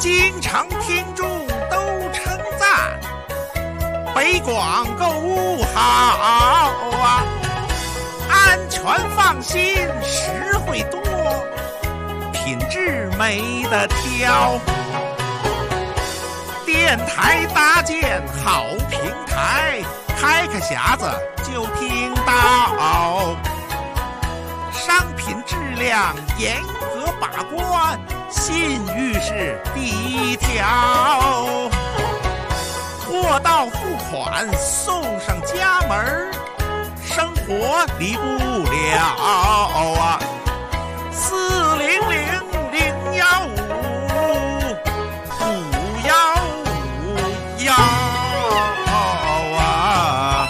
经常听众都称赞，北广购物好啊，安全放心，实惠多，品质没得挑。电台搭建好平台，开匣子就听到，商品质量严格把关，信誉是第一条。货到付款送上家门，生活离不了啊。400-015-515啊。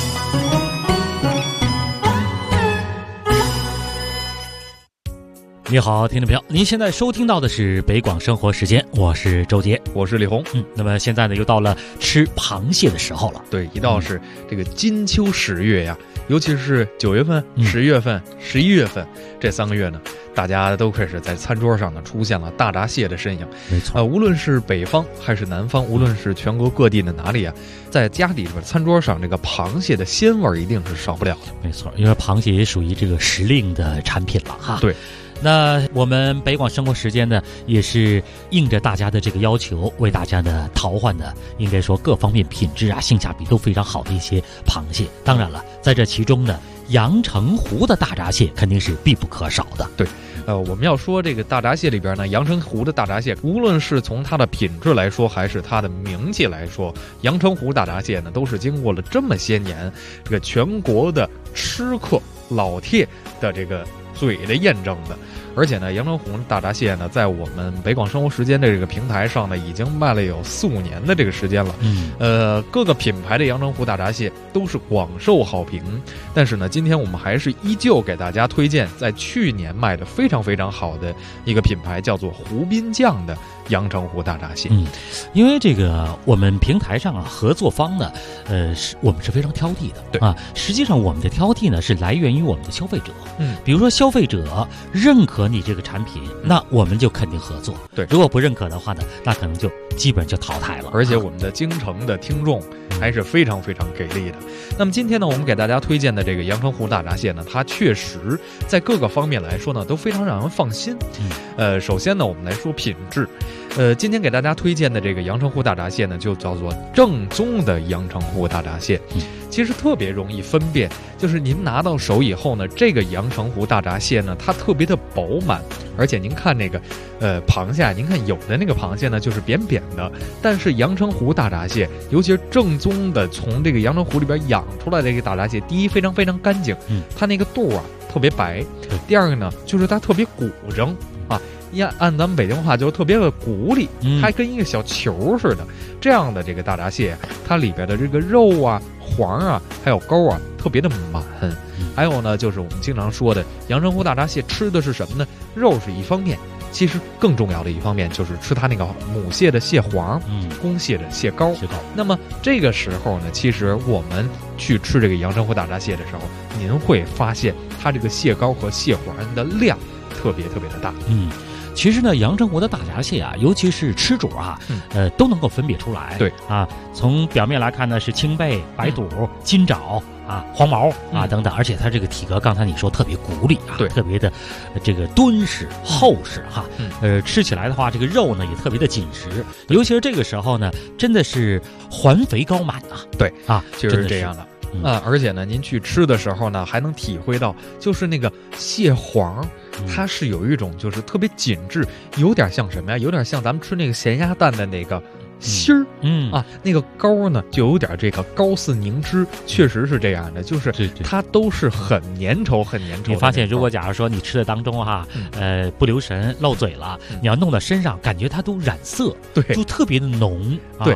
你好，听众朋友，您现在收听到的是北广生活时间，我是周杰， 我是李红。 那么现在呢，又到了吃螃蟹的时候了。 对，一到是这个金秋10月呀，尤其是9月份、10月份、11月份这3个月呢，大家都开始在餐桌上呢出现了大闸蟹的身影。 没错， 无论是北方还是南方，无论是全国各地的哪里啊，在家里边餐桌上，这个螃蟹的鲜味一定是少不了的。 没错，因为螃蟹也属于这个时令的产品了哈。 对。 那我们北广生活时间呢，也是应着大家的这个要求，为大家呢淘换的，应该说各方面品质啊、性价比都非常好的一些螃蟹。当然了，在这其中呢，阳澄湖的大闸蟹肯定是必不可少的。 对，我们要说这个大闸蟹里边呢，阳澄湖的大闸蟹，无论是从它的品质来说，还是它的名气来说，阳澄湖大闸蟹呢，都是经过了这么些年这个全国的吃客老铁的这个嘴的验证的。而且呢，阳澄湖大闸蟹呢，在我们北广生活时间的这个平台上呢，已经卖了有4-5年的这个时间了。各个品牌的阳澄湖大闸蟹都是广受好评。但是呢，今天我们还是依旧给大家推荐在去年卖的非常非常好的一个品牌，叫做湖滨酱的阳澄湖大闸蟹。 因为这个我们平台上啊，合作方呢，我们是非常挑剔的。 对啊，实际上我们的挑剔呢，是来源于我们的消费者。比如说消费者认可你这个产品，那我们就肯定合作。 对， 如果不认可的话呢，那可能就基本就淘汰了。 而且我们的京城的听众还是非常非常给力的。那么今天呢，我们给大家推荐的这个阳澄湖大闸蟹呢，它确实在各个方面来说呢，都非常让人放心。首先呢，我们来说品质。今天给大家推荐的这个阳澄湖大闸蟹呢，就叫做正宗的阳澄湖大闸蟹。其实特别容易分辨，就是您拿到手以后呢，这个阳澄湖大闸蟹呢，它特别的饱满，而且您看那个螃蟹，您看有的那个螃蟹呢就是扁扁的，但是阳澄湖大闸蟹，尤其是正宗的从这个阳澄湖里边养出来的这个大闸蟹，第一非常非常干净，它那个肚啊特别白，第二个呢就是它特别鼓整啊。按咱们北京话就特别的鼓里，它跟一个小球似的。这样的这个大闸蟹，它里边的这个肉啊、黄啊，还有膏啊，特别的满。还有呢，就是我们经常说的阳澄湖大闸蟹吃的是什么呢？肉是一方面，其实更重要的一方面就是吃它那个母蟹的蟹黄，公蟹的蟹膏。那么这个时候呢，其实我们去吃这个阳澄湖大闸蟹的时候，您会发现它这个蟹膏和蟹黄的量特别特别的大。 其实呢，阳澄湖的大闸蟹啊，尤其是吃主啊，都能够分别出来。 对啊， 从表面来看呢，是青背、白肚、金爪啊、黄毛啊等等，而且它这个体格，刚才你说特别鼓里啊， 对， 特别的这个敦实厚实哈。吃起来的话，这个肉呢也特别的紧实，尤其是这个时候呢，真的是环肥高满啊。 对啊， 就是这样的。而且呢，您去吃的时候呢，还能体会到，就是那个蟹黄，它是有一种就是特别紧致，有点像什么呀？有点像咱们吃那个咸鸭蛋的那个芯儿，那个膏呢，就有点这个膏似凝脂，确实是这样的，就是它都是很粘稠、很粘稠。 你发现，如果假如说你吃的当中哈，不留神漏嘴了，你要弄到身上，感觉它都染色， 对， 就特别的浓。 对。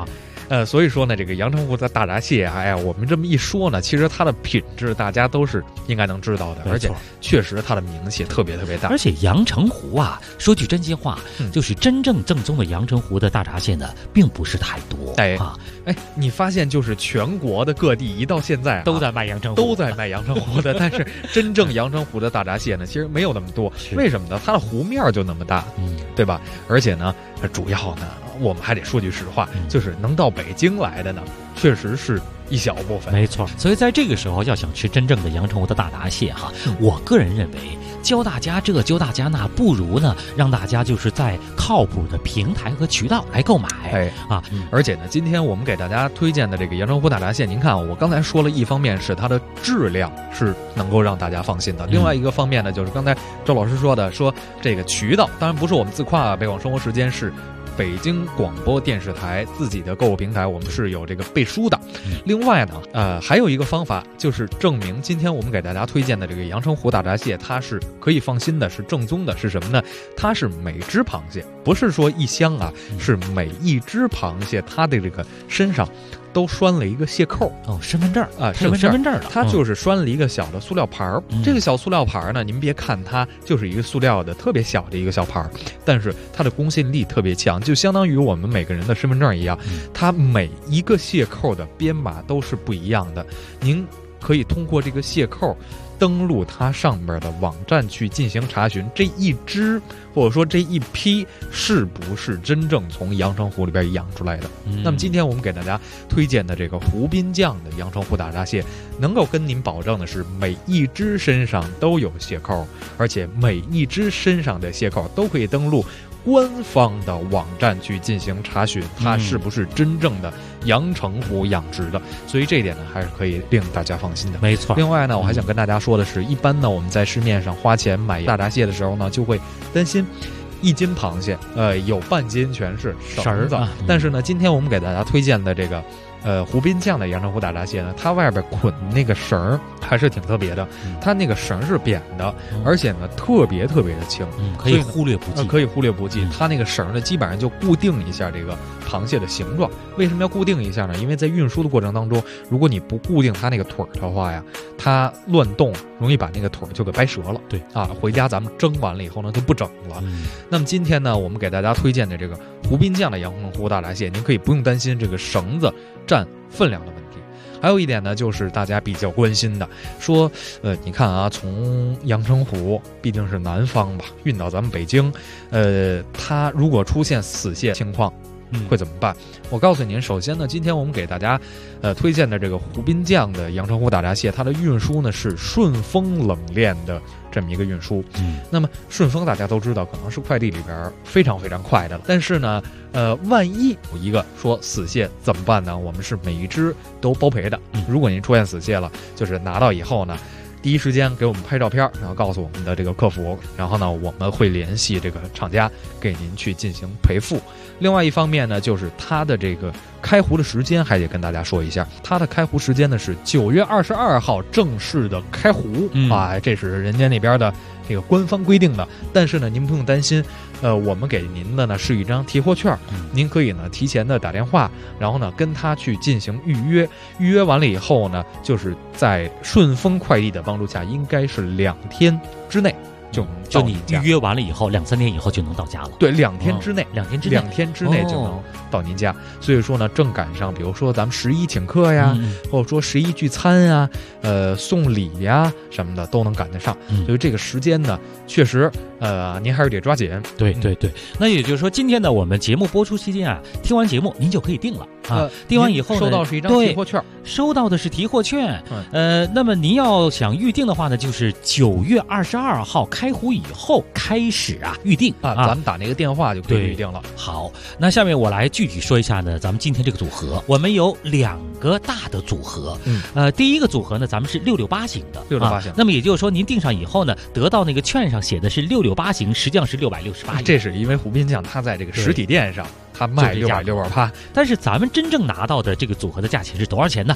所以说呢，这个阳澄湖的大闸蟹啊，哎呀，我们这么一说呢，其实它的品质大家都是应该能知道的，而且确实它的名气特别特别大。 而且阳澄湖啊，说句真心话，就是真正正宗的阳澄湖的大闸蟹呢，并不是太多。 你发现就是全国的各地一到现在都在卖阳澄湖， 都在卖阳澄湖的，但是真正阳澄湖的大闸蟹呢，其实没有那么多。为什么呢？它的湖面就那么大，对吧？而且呢，主要呢，我们还得说句实话，就是能到北京来的呢，确实是一小部分。 没错，所以在这个时候要想吃真正的阳澄湖的大闸蟹哈，我个人认为教大家这教大家那，不如呢让大家就是在靠谱的平台和渠道来购买。 而且呢，今天我们给大家推荐的这个阳澄湖大闸蟹，您看我刚才说了，一方面是它的质量是能够让大家放心的，另外一个方面呢，就是刚才周老师说的，说这个渠道，当然不是我们自夸北广生活时间，是北京广播电视台自己的购物平台，我们是有这个背书的。另外呢，还有一个方法，就是证明今天我们给大家推荐的这个阳澄湖大闸蟹，它是可以放心的，是正宗的，是什么呢？它是每只螃蟹，不是说一箱啊，是每一只螃蟹它的这个身上都拴了一个蟹扣。 身份证啊， 身份证的， 它就是拴了一个小的塑料牌儿。这个小塑料牌儿呢，您别看它就是一个塑料的特别小的一个小牌儿，但是它的公信力特别强，就相当于我们每个人的身份证一样，它每一个蟹扣的编码都是不一样的。您可以通过这个蟹扣登录它上面的网站去进行查询，这一只或者说这一批是不是真正从阳澄湖里边养出来的。那么今天我们给大家推荐的这个湖滨酱的阳澄湖大闸蟹，能够跟您保证的是每一只身上都有蟹扣，而且每一只身上的蟹扣都可以登录官方的网站去进行查询，它是不是真正的阳澄湖养殖的。所以这一点呢，还是可以令大家放心的。 没错。 另外呢，我还想跟大家说的是，一般呢我们在市面上花钱买大闸蟹的时候呢，就会担心一斤螃蟹有半斤全是绳子。但是呢，今天我们给大家推荐的这个湖滨酱的阳澄湖大闸蟹呢，它外边捆那个绳还是挺特别的，它那个绳是扁的，而且呢特别特别的轻， 可以忽略不计。 可以忽略不计。它那个绳呢，基本上就固定一下这个螃蟹的形状。为什么要固定一下呢？因为在运输的过程当中，如果你不固定它那个腿的话呀，它乱动容易把那个腿就给掰折了。 对啊， 回家咱们蒸完了以后呢，就不整了。那么今天呢，我们给大家推荐的这个湖滨酱的阳澄湖大闸蟹，您可以不用担心这个绳子占分量的问题。还有一点呢，就是大家比较关心的，说你看啊，从阳澄湖毕竟是南方吧，运到咱们北京，它如果出现死蟹情况会怎么办？我告诉您，首先呢，今天我们给大家推荐的这个湖滨酱的阳澄湖大闸蟹，它的运输呢是顺丰冷链的这么一个运输。那么顺丰大家都知道，可能是快递里边非常非常快的了，但是呢万一有一个说死蟹怎么办呢？我们是每一只都包赔的。如果您出现死蟹了，就是拿到以后呢，第一时间给我们拍照片，然后告诉我们的这个客服，然后呢我们会联系这个厂家给您去进行赔付。另外一方面呢，就是它的这个开湖的时间还得跟大家说一下，它的开湖时间呢是9月22号正式的开湖这是人家那边的这个官方规定的。但是呢，您不用担心，我们给您的呢是一张提货券，您可以呢提前的打电话，然后呢跟他去进行预约，预约完了以后呢，就是在顺丰快递的帮助下，应该是2天之内就你预约完了以后，2-3天以后就能到家了。 对，2天之内 ，2 天之内就能到您家。所以说呢，正赶上，比如说咱们11请客呀，或者说11聚餐呀，送礼呀什么的都能赶得上。所以这个时间呢，确实您还是得抓紧。 对。那也就是说，今天呢，我们节目播出期间啊，听完节目您就可以订了啊。订完以后呢， 收到是一张提货券， 收到的是提货券。那么您要想预定的话呢，就是9月22号开湖以后开始预定咱们打那个电话就可以预定了。 好，那下面我来具体说一下呢，咱们今天这个组合，我们有2个大的组合。第一个组合呢，咱们是668型的 ，668型。 那么也就是说，您订上以后呢，得到那个券上写的是668型，实际上是668。 这是因为湖滨酱它在这个实体店上它卖668， 但是咱们真正拿到的这个组合的价钱是多少钱呢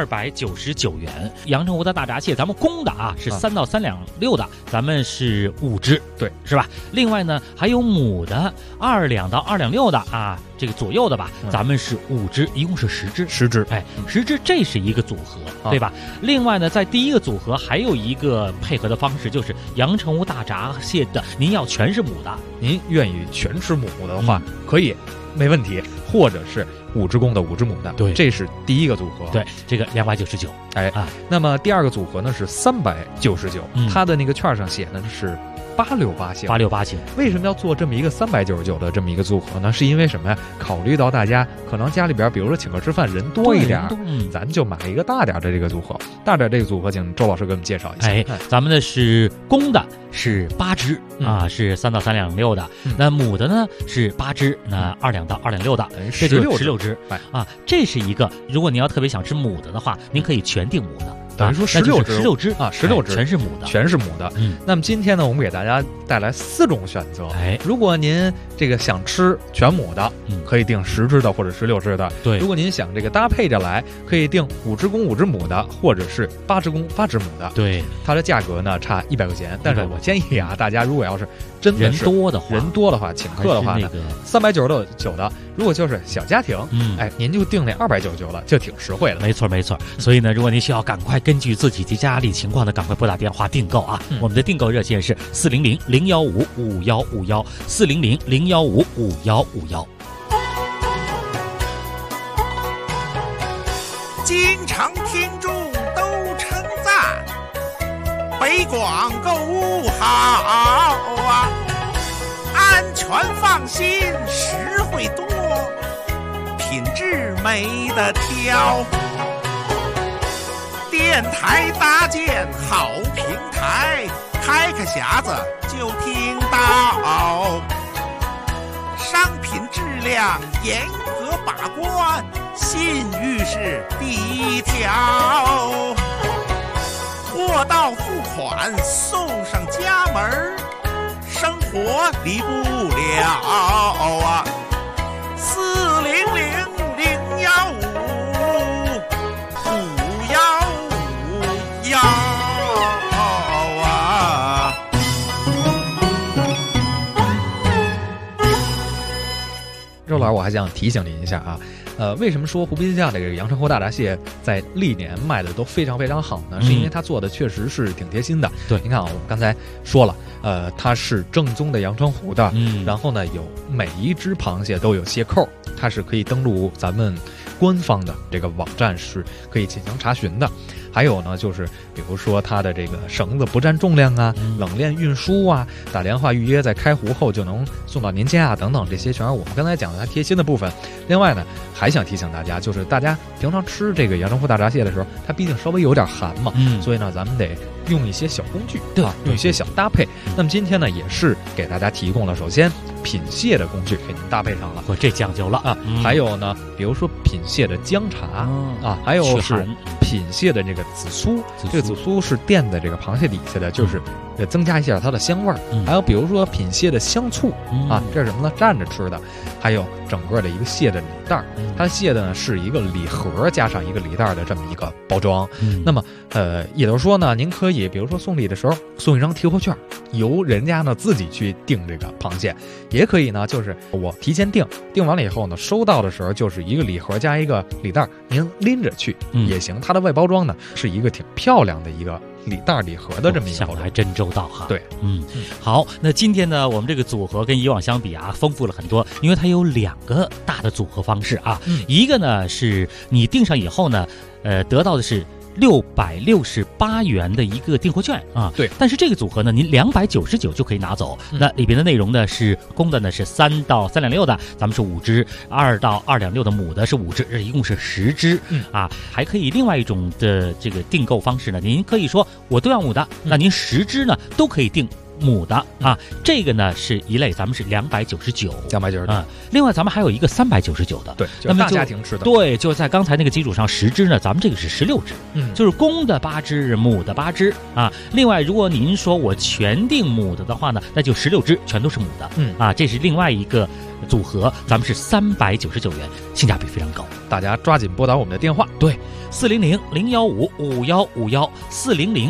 ？299元。阳澄湖的大闸蟹，咱们公的是3到3两6的，咱们是5只， 对， 是吧？另外呢，还有母的2两到2两6的这个左右的吧，咱们是5只，一共是10只 ，10只， 哎，10只，这是一个组合，对吧？另外呢，在第一个组合还有一个配合的方式，就是阳澄湖大闸蟹的，您要全是母的， 您愿意全吃母的话，可以，没问题，或者是5只公的5只母的， 对， 这是第一个组合， 对，这个299， 哎啊，那么第二个组合呢是399，它的那个券上写的是868星 ，868星。 为什么要做这么一个399的这么一个组合呢？是因为什么呀？考虑到大家可能家里边，比如说请客吃饭人多一点，咱就买一个大点的这个组合。大点这个组合，请周老师给我们介绍一下。 哎，咱们的是公的是8只啊，是3到3两6的。那母的呢是8只，那2两到2两6的，这就16只啊。这是一个，如果您要特别想吃母的话，您可以全订母的。 等于说16 只啊，16只全是母的， 全是母的。那么今天呢，我们给大家带来4种选择。哎，如果您这个想吃全母的，可以订10只的或者16只的。 对， 如果您想这个搭配着来，可以订5只公5只母的，或者是8只公8只母的。 对， 它的价格呢差100块钱，但是我建议啊，大家如果要是真的人多的话， 请客的话呢，399的，如果就是小家庭，哎，您就订那299了，就挺实惠的。 没错。所以呢，如果您需要赶快根据自己的家里情况呢，赶快拨打电话订购啊。我们的订购热线是400-015-5151，400-015-5151。 经常听众都称赞北广购物好啊，安全放心，实惠多，品质没得挑。电台搭建好平台，开个匣子就听到，商品质量严格把关，信誉是第一条。货到付款送上家门，生活离不了啊。400-015-5151啊。 周老师，我还想提醒您一下啊，为什么说湖滨酱这个阳澄湖大闸蟹在历年卖的都非常非常好呢？是因为它做的确实是挺贴心的。 对， 您看啊，我们刚才说了，它是正宗的阳澄湖的，然后呢，有每一只螃蟹都有蟹扣，它是可以登录咱们官方的这个网站是可以进行查询的。还有呢，就是比如说它的这个绳子不占重量啊，冷链运输啊，打电话预约在开湖后就能送到您家啊，等等，这些全是我们刚才讲的它贴心的部分。另外呢，还想提醒大家，就是大家平常吃这个阳澄湖大闸蟹的时候，它毕竟稍微有点寒嘛，所以呢，咱们得用一些小工具，对吧？用一些小搭配。那么今天呢，也是给大家提供了，首先品蟹的工具给您搭配上了， 这讲究了啊。 还有呢，比如说品蟹的姜茶啊，还有是品蟹的这个紫苏，这个紫苏是垫在这个螃蟹底下的，就是增加一下它的香味儿。还有比如说品蟹的香醋啊，这是什么呢？蘸着吃的。还有整个的一个蟹的礼袋，它蟹的呢是一个礼盒加上一个礼袋的这么一个包装。那么也就是说呢，您可以比如说送礼的时候送一张提货券，由人家呢自己去订这个螃蟹，也可以呢就是我提前订完了以后呢，收到的时候就是一个礼盒加一个礼袋，您拎着去也行。它的外包装呢是一个挺漂亮的一个礼袋礼盒的这么一个包装， 想的还真周到哈。 对， 好，那今天呢，我们这个组合跟以往相比啊，丰富了很多，因为它有2个大的组合方式啊，一个呢是你订上以后呢，得到的是668元的一个订货券啊， 对。 但是这个组合呢，您299就可以拿走。那里边的内容呢是公的呢是3到3两6的，咱们是5只；2到2两6的母的是5只，这一共是10只。啊，还可以另外一种的这个订购方式呢，您可以说我都要母的，那您10只呢都可以订母的啊，这个呢是一类，咱们是299啊。另外咱们还有一个399的， 对，就是大家庭吃的。 对，就在刚才那个基础上10只呢，咱们这个是16只，就是公的8只，母的8只啊。另外，如果您说我全订母的话呢，那就16只全都是母的，啊，这是另外一个组合，咱们是399元，性价比非常高， 大家抓紧拨打我们的电话， 对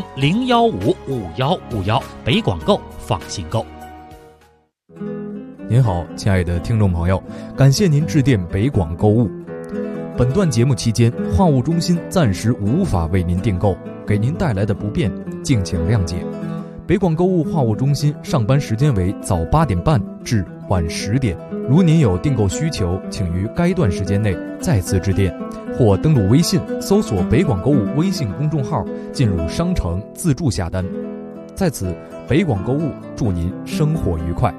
，400-015-5151，400-015-5151，北广购放心购。 您好，亲爱的听众朋友，感谢您致电北广购物。本段节目期间，话务中心暂时无法为您订购，给您带来的不便，敬请谅解。北广购物话务中心上班时间为早8点半至晚10点。如您有订购需求，请于该段时间内再次致电，或登录微信搜索北广购物微信公众号，进入商城自助下单。在此，北广购物祝您生活愉快。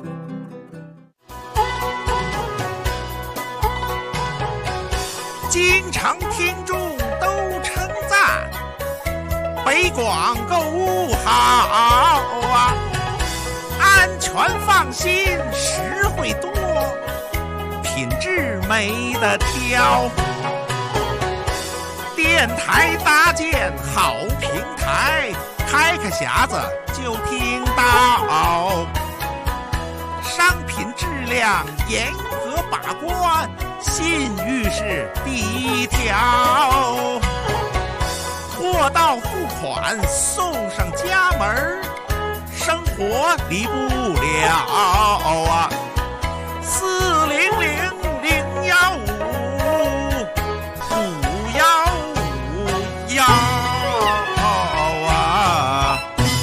经常听众都称赞北广购物好啊，安全放心，实惠多，品质没得挑。电台搭建好平台，开个匣子就听到，商品质量严格把关，信誉是第一条，货到付款送上家门，生活离不了啊！400-015-515啊！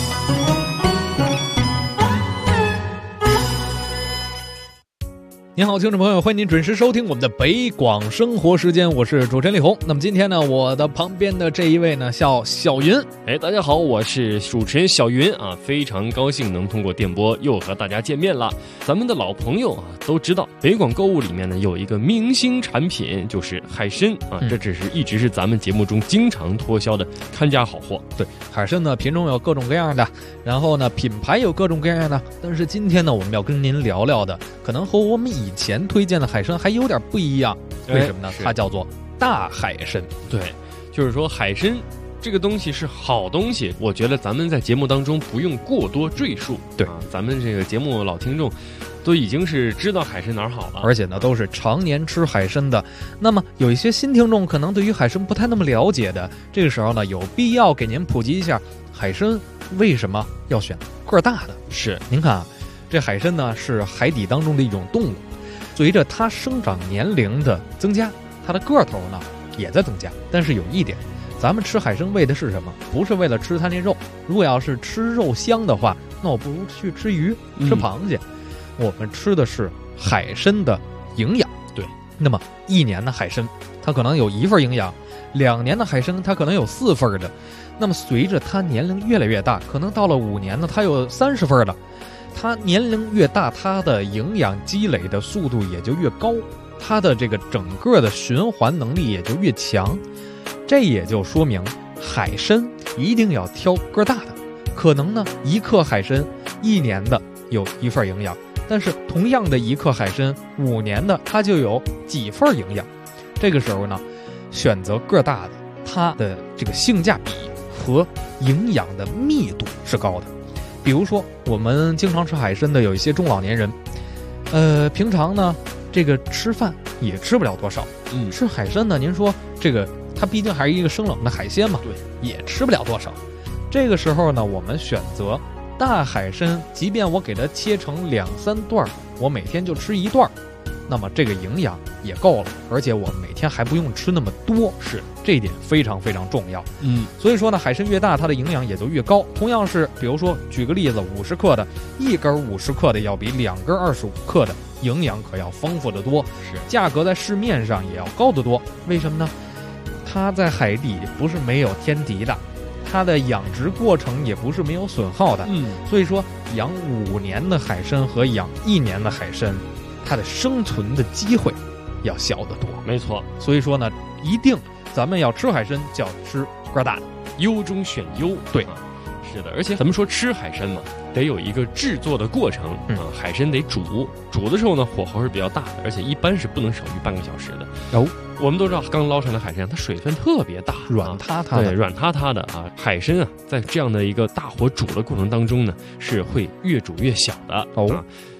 您好，听众朋友，欢迎您准时收听我们的北广生活时间，我是主持人李红。那么今天呢，我的旁边的这一位呢叫小云。 大家好，我是主持人小云啊，非常高兴能通过电波又和大家见面了。咱们的老朋友啊都知道，北广购物里面呢有一个明星产品，就是海参啊，这一直是咱们节目中经常脱销的看家好货。 对，海参呢品种有各种各样的，然后呢品牌有各种各样的，但是今天呢我们要跟您聊聊的，可能和我们以前推荐的海参还有点不一样。为什么呢？它叫做大海参。 对，就是说海参这个东西是好东西，我觉得咱们在节目当中不用过多赘述。 对啊，咱们这个节目老听众都已经是知道海参哪儿好了， 而且呢都是常年吃海参的。那么有一些新听众可能对于海参不太那么了解的，这个时候呢有必要给您普及一下海参为什么要选个儿大的。 是， 您看啊，这海参呢是海底当中的一种动物，随着它生长年龄的增加，它的个头呢也在增加。但是有一点，咱们吃海参为的是什么？不是为了吃它那肉。如果要是吃肉香的话，那我不如去吃鱼、吃螃蟹。我们吃的是海参的营养。 对， 那么1年的海参它可能有1份营养，2年的海参它可能有4份的。那么随着它年龄越来越大，可能到了5年呢它有30份了。它年龄越大，它的营养积累的速度也就越高，它的这个整个的循环能力也就越强。这也就说明海参一定要挑个大的。可能呢1克海参1年的有1份营养，但是同样的1克海参5年的它就有几份营养。这个时候呢选择个大的，它的这个性价比和营养的密度是高的。比如说我们经常吃海参的有一些中老年人，平常呢这个吃饭也吃不了多少，吃海参呢您说这个它毕竟还是一个生冷的海鲜嘛， 对， 也吃不了多少。这个时候呢我们选择大海参，即便我给它切成2-3段，我每天就吃1段，那么这个营养也够了，而且我每天还不用吃那么多。是，这一点非常非常重要。所以说呢海参越大，它的营养也就越高。同样是比如说举个例子，50克的1根50克的要比2根25克的营养可要丰富得多， 是， 价格在市面上也要高得多。为什么呢？它在海底不是没有天敌的，它的养殖过程也不是没有损耗的。所以说养5年的海参和养1年的海参，它的生存的机会要小得多。 没错， 所以说呢一定咱们要吃海参就要吃个大的， 优中选优。 对， 是的，而且咱们说吃海参嘛，得有一个制作的过程海参得煮的时候呢火候是比较大的，而且一般是不能少于半个小时的。我们都知道刚捞上的海参它水分特别大， 软塌塌的， 对，软塌塌的啊。海参啊在这样的一个大火煮的过程当中呢是会越煮越小的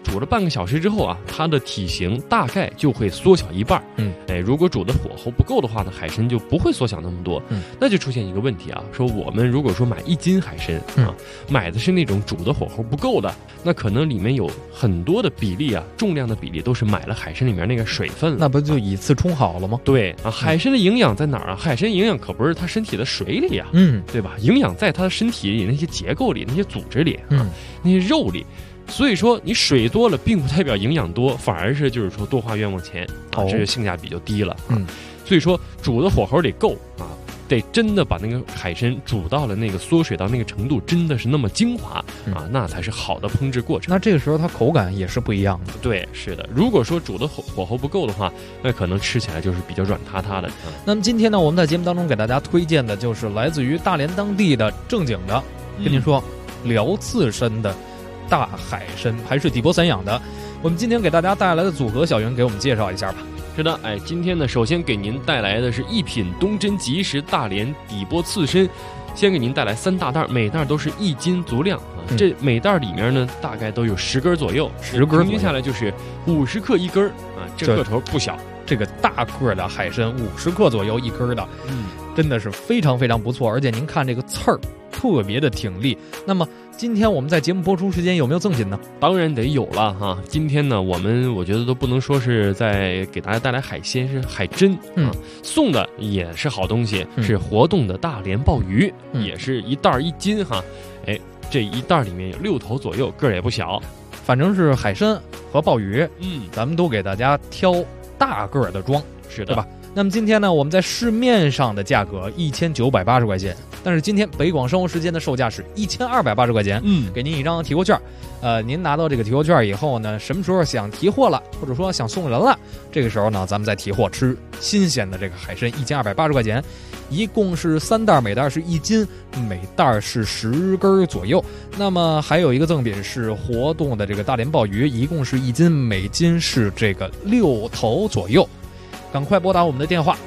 煮了半个小时之后啊，它的体型大概就会缩小一半。如果煮的火候不够的话呢，海参就不会缩小那么多。那就出现一个问题啊，说我们如果说买1斤海参啊，买的是那种煮的火候不够的，那可能里面有很多的比例啊，重量的比例都是买了海参里面那个水分了。 那不就以次充好了吗？ 对啊，海参的营养在哪儿啊？海参营养可不是它身体的水里啊，对吧？营养在它的身体里那些结构里、那些组织里啊，那些肉里。所以说你水多了并不代表营养多，反而是就是说多花冤枉钱啊，这就性价比就低了。所以说煮的火候得够啊，得真的把那个海参煮到了那个缩水到那个程度，真的是那么精华啊，那才是好的烹制过程。 那这个时候它口感也是不一样的。 对，是的。如果说煮的火候不够的话，那可能吃起来就是比较软塌塌的。 那么今天呢，我们在节目当中给大家推荐的就是来自于大连当地的正经的，跟您说辽刺参的大海参，还是底波散养的。我们今天给大家带来的组合，小云给我们介绍一下吧。 是的，今天呢，首先给您带来的是一品东真吉实大连底波刺参，先给您带来3大袋，每袋都是1斤足量啊。这每袋里面呢，大概都有10根左右，10根，平均下来就是50克1根啊，这个头不小。 这个大个的海参50克左右1根的，真的是非常非常不错。而且您看这个刺儿特别的挺立。那么今天我们在节目播出时间有没有赠品呢？ 当然得有了哈。今天呢，我觉得都不能说是在给大家带来海鲜，是海参啊。送的也是好东西，是活动的大连鲍鱼，也是一袋1斤哈。这一袋里面有6头左右，个儿也不小。 反正是海参和鲍鱼，咱们都给大家挑大个的装， 是的， 对吧？那么今天呢，我们在市面上的价格1980块钱，但是今天北广生活时间的售价是1280块钱。给您一张提货券。您拿到这个提货券以后呢，什么时候想提货了，或者说想送人了，这个时候呢，咱们再提货吃新鲜的这个海参，1280块钱，一共是3袋，每袋是1斤，每袋是10根左右。那么还有一个赠品是活动的这个大连鲍鱼，一共是1斤，每斤是这个6头左右。赶快拨打我们的电话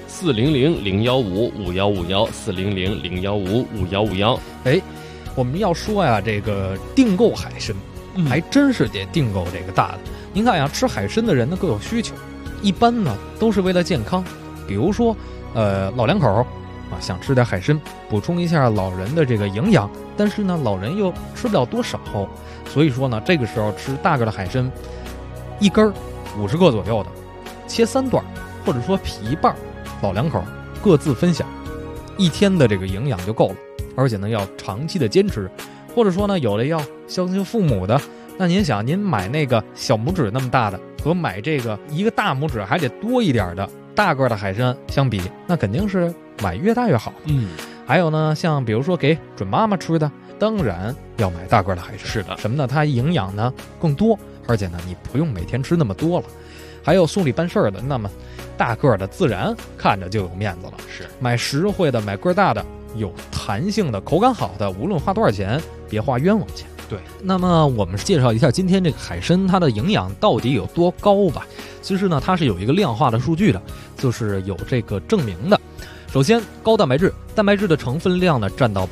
400-015-5151，400-015-5151。 我们要说呀，这个订购海参，还真是得订购这个大的。您看呀，吃海参的人呢各有需求，一般呢都是为了健康，比如说老两口啊想吃点海参，补充一下老人的这个营养，但是呢老人又吃不了多少，所以说呢这个时候吃大个的海参，1根50克左右的，切3段。或者说皮一半，老两口各自分享，1天的这个营养就够了。而且呢，要长期的坚持，或者说呢，有的要孝敬父母的，那您想，您买那个小拇指那么大的，和买这个一个大拇指还得多一点的大个的海参相比，那肯定是买越大越好。还有呢，像比如说给准妈妈吃的，当然要买大个的海参。 是的， 什么呢？它营养呢更多，而且呢，你不用每天吃那么多了。还有送礼办事儿的，那么大个的自然看着就有面子了。 是买实惠的，买个大的，有弹性的，口感好的，无论花多少钱，别花冤枉钱。 对， 那么我们介绍一下今天这个海参它的营养到底有多高吧。其实呢，它是有一个量化的数据的，就是有这个证明的。首先，高蛋白质，蛋白质的成分量呢占到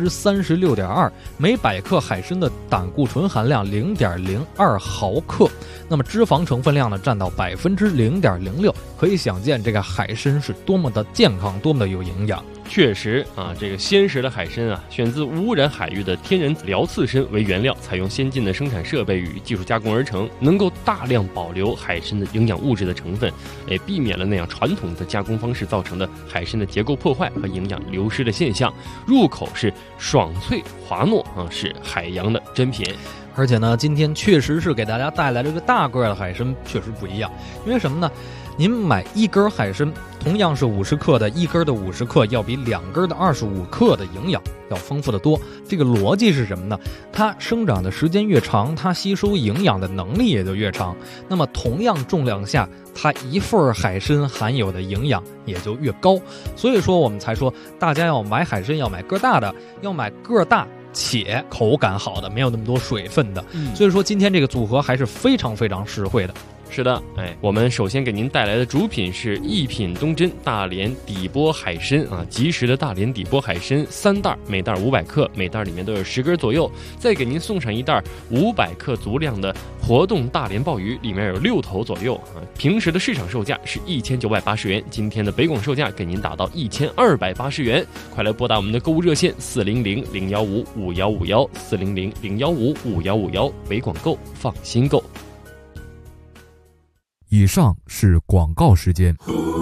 36.2%，每100克海参的胆固醇含量0.02毫克。那么脂肪成分量呢占到0.06%，可以想见这个海参是多么的健康，多么的有营养。 确实啊，这个鲜食的海参啊，选自无污染海域的天然辽刺参为原料，采用先进的生产设备与技术加工而成，能够大量保留海参的营养物质的成分，也避免了那样传统的加工方式造成的海参的结构破坏和营养流失的现象。入口是爽脆滑糯啊，是海洋的珍品。 而且呢，今天确实是给大家带来这个大个的海参，确实不一样。因为什么呢？您买1根海参，同样是50克的，1根的50克要比2根的25克的营养要丰富的多。这个逻辑是什么呢？它生长的时间越长，它吸收营养的能力也就越长。那么同样重量下，它一份海参含有的营养也就越高。所以说我们才说，大家要买海参要买个大的，要买个大且口感好的，没有那么多水分的。所以说今天这个组合还是非常非常实惠的。 是的，我们首先给您带来的主品是一品东珍大连底波海参啊，即食的大连底波海参3袋，每袋500克，每袋里面都有10根左右。再给您送上一袋500克足量的活动大连鲍鱼，里面有6头左右啊。平时的市场售价是1980元，今天的北广售价给您打到1280元。快来拨打我们的购物热线400-015-5151，400-015-5151，北广购，放心购。 以上是广告时间。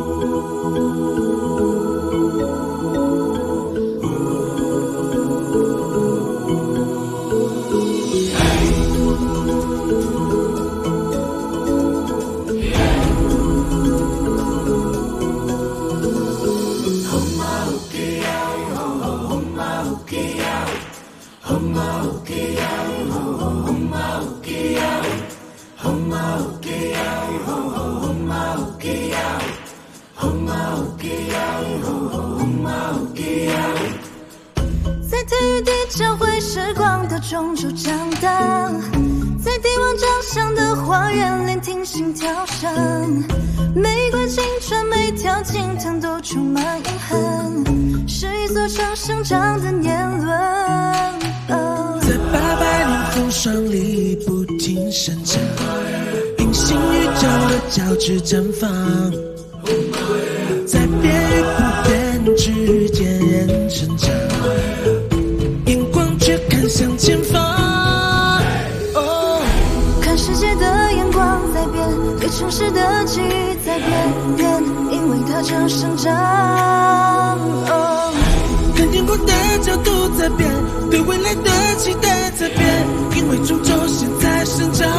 在体育地交汇时光的中州长大，在帝王长相的花园聆听心跳声，玫瑰青春每条金藤都充满遗憾，是一座城生长的年轮。 在800年风霜里不停生长，隐形宇宙的交织绽放，在变与不变之间人成长，眼光却看向前方。 看世界的眼光在变，对城市的记忆在变，因为它正生长。 看天空的角度在变，对未来的期待在变，因为株洲现在生长。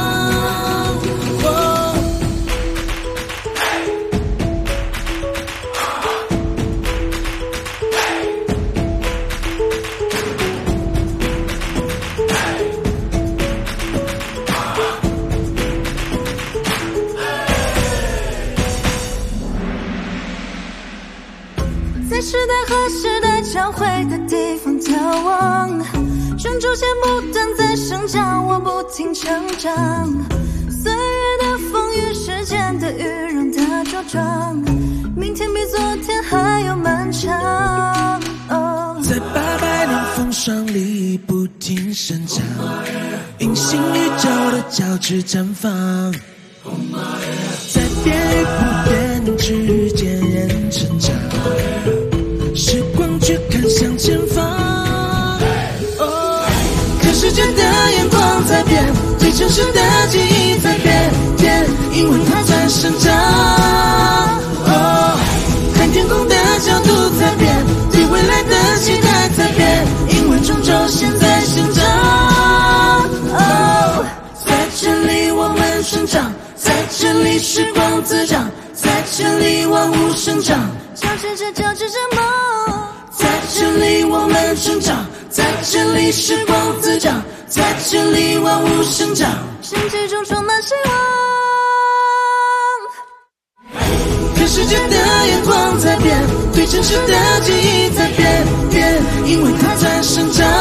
在时代和时代交汇的地方眺望，中州线不断在生长，我不停成长。岁月的风雨，时间的雨，让它茁壮，明天比昨天还要漫长。 在800年风霜里不停生长，隐形宇宙的交织绽放，在变与不变之间人成长，时光却看向前方。看世界的眼光在变，对城市的记忆在变，因为它在生长。看天空的角度在变，对未来的期待在变，因为株洲现在生长。在这里我们生长，在这里时光滋长，在这里万物生长， 交织着梦。 在这里我们生长，在这里时光滋长，在这里万物生长， 生气中充满希望。 看世界的眼光在变，对城市的记忆在变，因为它在生长。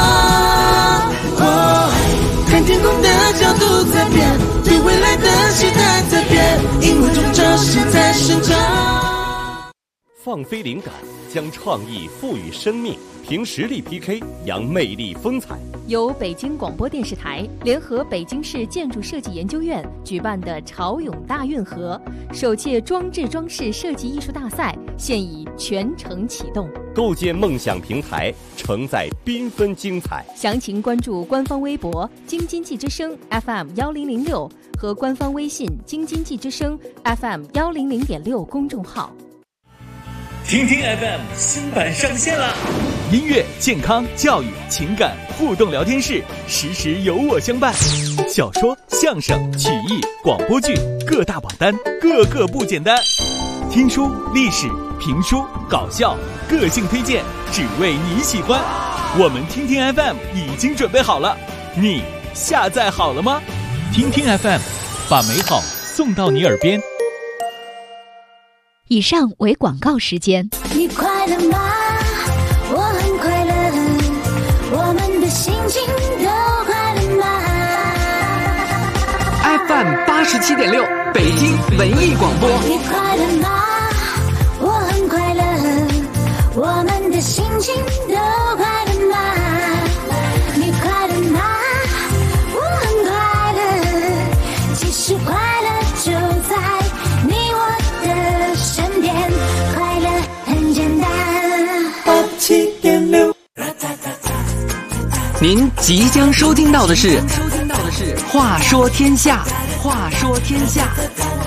看天空的角度在变，对未来的期待在变，因为株洲现在生长。 放飞灵感，将创意赋予生命，凭实力 PK， 扬魅力风采。 由北京广播电视台联合北京市建筑设计研究院举办的潮涌大运河首届装置装饰设计艺术大赛现已全程启动， 构建梦想平台，承载缤纷精彩。 详情关注官方微博京津冀之声 FM1006 和官方微信京津冀之声 FM100.6 公众号。 听听 FM 新版上线了，音乐、健康、教育、情感互动聊天室，时时有我相伴。小说、相声、曲艺、广播剧各大榜单，个个不简单。听书、历史、评书、搞笑，个性推荐，只为你喜欢。我们听听 FM 已经准备好了，你下载好了吗？听听 FM， 把美好送到你耳边。 以上为广告时间。 你快乐吗？我很快乐，我们的心情都快乐吗？ FM 87.6，北京文艺广播。 你快乐吗？我很快乐，我们的心情都快乐吗？你快乐吗？我很快乐，其实快乐就在你我的身边，快乐很简单。87.6。 您即将收听到的是《话说天下》，话说天下。